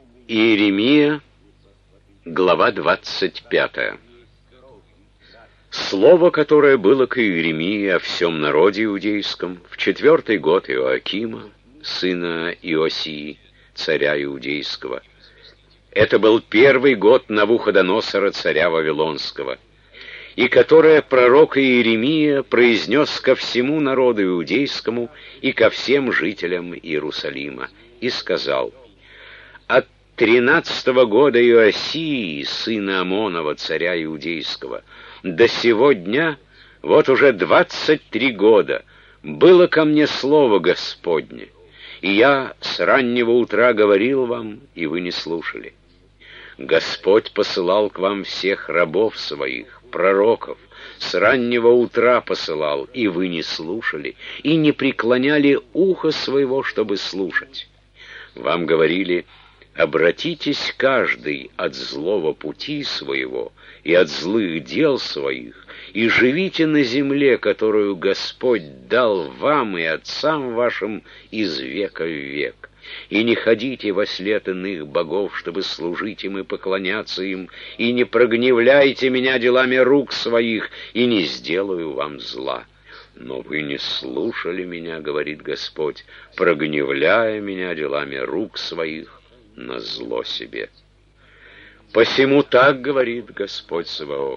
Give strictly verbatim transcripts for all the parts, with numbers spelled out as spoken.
Иеремия, глава двадцать пятая. Слово, которое было к Иеремии о всем народе иудейском в четвертый год Иоакима, сына Иосии, царя иудейского. Это был первый год Навуходоносора, царя Вавилонского, и которое пророк Иеремия произнес ко всему народу иудейскому и ко всем жителям Иерусалима, и сказал: «От тринадцатого года Иосии, сына Амонова, царя иудейского, до сего дня, вот уже двадцать три года, было ко мне слово Господне, и я с раннего утра говорил вам, и вы не слушали. Господь посылал к вам всех рабов своих, пророков, с раннего утра посылал, и вы не слушали, и не преклоняли ухо своего, чтобы слушать. Вам говорили: обратитесь каждый от злого пути своего и от злых дел своих, и живите на земле, которую Господь дал вам и отцам вашим из века в век. И не ходите во след иных богов, чтобы служить им и поклоняться им, и не прогневляйте меня делами рук своих, и не сделаю вам зла. Но вы не слушали меня, говорит Господь, прогневляя меня делами рук своих на зло себе. Посему так говорит Господь Саваоф: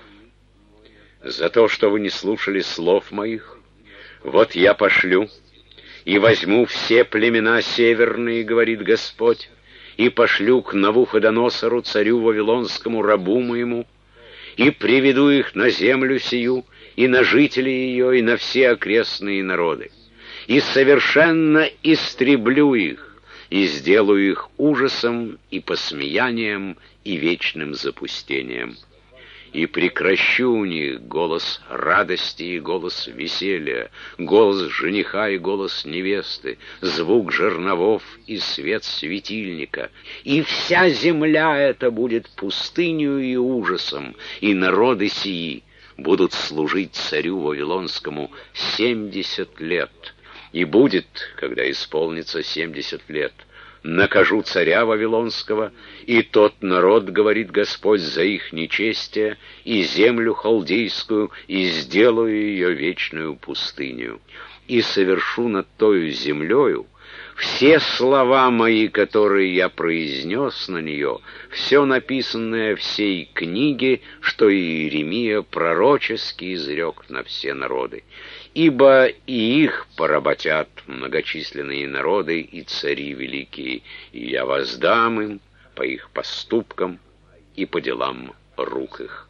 за то, что вы не слушали слов моих, вот я пошлю и возьму все племена северные, говорит Господь, и пошлю к Навуходоносору, царю Вавилонскому, рабу моему, и приведу их на землю сию, и на жителей ее, и на все окрестные народы, и совершенно истреблю их, и сделаю их ужасом и посмеянием и вечным запустением. И прекращу у них голос радости и голос веселья, голос жениха и голос невесты, звук жерновов и свет светильника. И вся земля эта будет пустынью и ужасом, и народы сии будут служить царю Вавилонскому семьдесят лет. И будет, когда исполнится семьдесят лет, накажу царя Вавилонского, и тот народ, говорит Господь, за их нечестие, и землю халдейскую, и сделаю ее вечную пустыню. И совершу над тою землею все слова мои, которые я произнес на нее, все написанное в сей книге, что Иеремия пророчески изрек на все народы. Ибо и их поработят многочисленные народы и цари великие, и я воздам им по их поступкам и по делам рук их.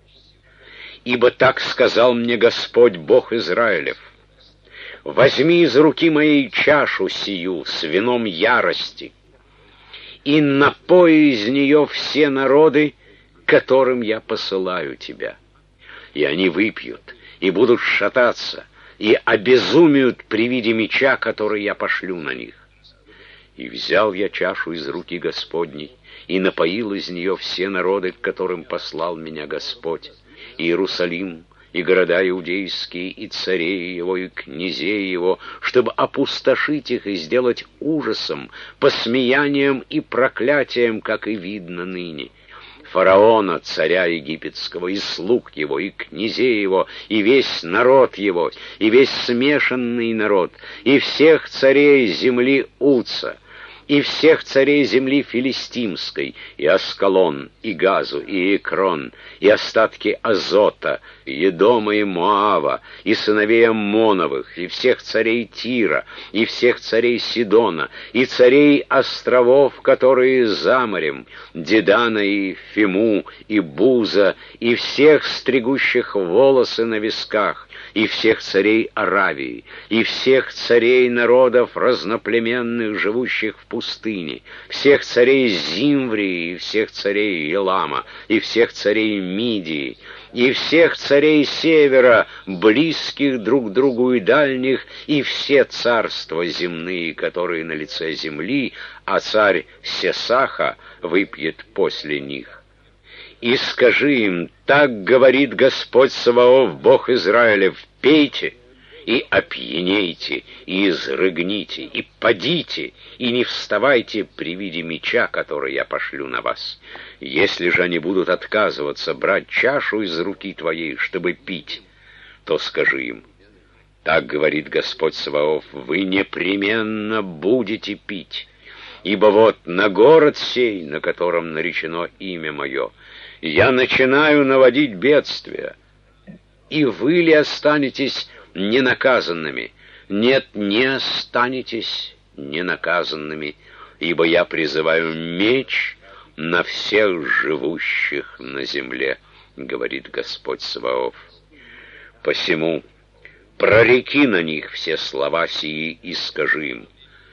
Ибо так сказал мне Господь, Бог Израилев: возьми из руки моей чашу сию с вином ярости, и напой из нее все народы, которым я посылаю тебя. И они выпьют, и будут шататься, и обезумеют при виде меча, который я пошлю на них. И взял я чашу из руки Господней, и напоил из нее все народы, к которым послал меня Господь, и Иерусалим, и города иудейские, и царей его, и князей его, чтобы опустошить их и сделать ужасом, посмеянием и проклятием, как и видно ныне. Фараона, царя египетского, и слуг его, и князей его, и весь народ его, и весь смешанный народ, и всех царей земли Уца, и всех царей земли Филистимской, и Аскалон, и Газу, и Экрон, и остатки Азота, и Едома, и Моава, и сыновей Аммоновых, и всех царей Тира, и всех царей Сидона, и царей островов, которые за морем, Дедана, и Фиму, и Буза, и всех стригущих волосы на висках, и всех царей Аравии, и всех царей народов разноплеменных, живущих в пустыне, всех царей Зимврии, и всех царей Елама, и всех царей Мидии, и всех царей севера, близких друг другу и дальних, и все царства земные, которые на лице земли, а царь Сесаха выпьет после них. И скажи им: так говорит Господь Саваоф, Бог Израилев: пейте и опьянейте, и изрыгните, и падите, и не вставайте при виде меча, который я пошлю на вас. Если же они будут отказываться брать чашу из руки твоей, чтобы пить, то скажи им: так говорит Господь Саваоф, вы непременно будете пить, ибо вот на город сей, на котором наречено имя мое, я начинаю наводить бедствия, и вы ли останетесь ненаказанными? Нет, не останетесь ненаказанными, ибо я призываю меч на всех живущих на земле, говорит Господь Саваоф. Посему прореки на них все слова сии и скажи им: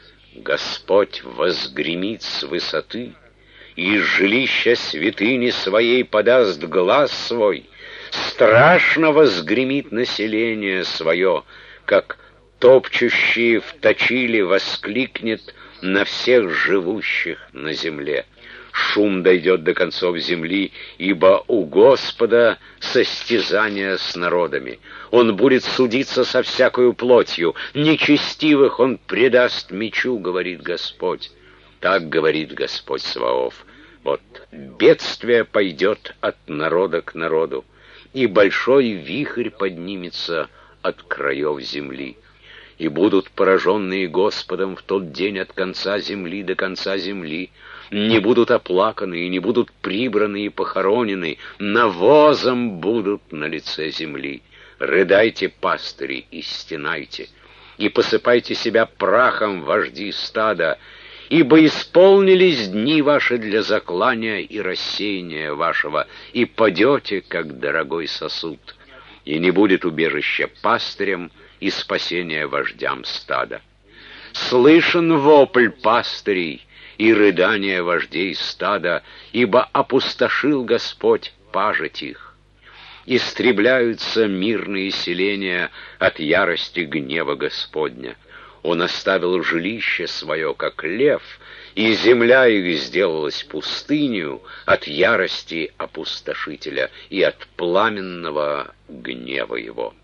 Господь возгремит с высоты, и из жилища святыни своей подаст глас свой, страшно возгремит население свое, как топчущие в точиле воскликнет на всех живущих на земле. Шум дойдет до концов земли, ибо у Господа состязание с народами. Он будет судиться со всякою плотью, нечестивых он предаст мечу, говорит Господь. Так говорит Господь Саваоф. Вот бедствие пойдет от народа к народу, и большой вихрь поднимется от краев земли. И будут пораженные Господом в тот день от конца земли до конца земли, не будут оплаканы и не будут прибраны и похоронены, навозом будут на лице земли. Рыдайте, пастыри, и стенайте, и посыпайте себя прахом, вожди стада, ибо исполнились дни ваши для заклания и рассеяния вашего, и падете, как дорогой сосуд, и не будет убежища пастырям и спасения вождям стада. Слышен вопль пастырей и рыдание вождей стада, ибо опустошил Господь пажить их. Истребляются мирные селения от ярости гнева Господня. Он оставил жилище свое, как лев, и земля их сделалась пустынью от ярости опустошителя и от пламенного гнева его.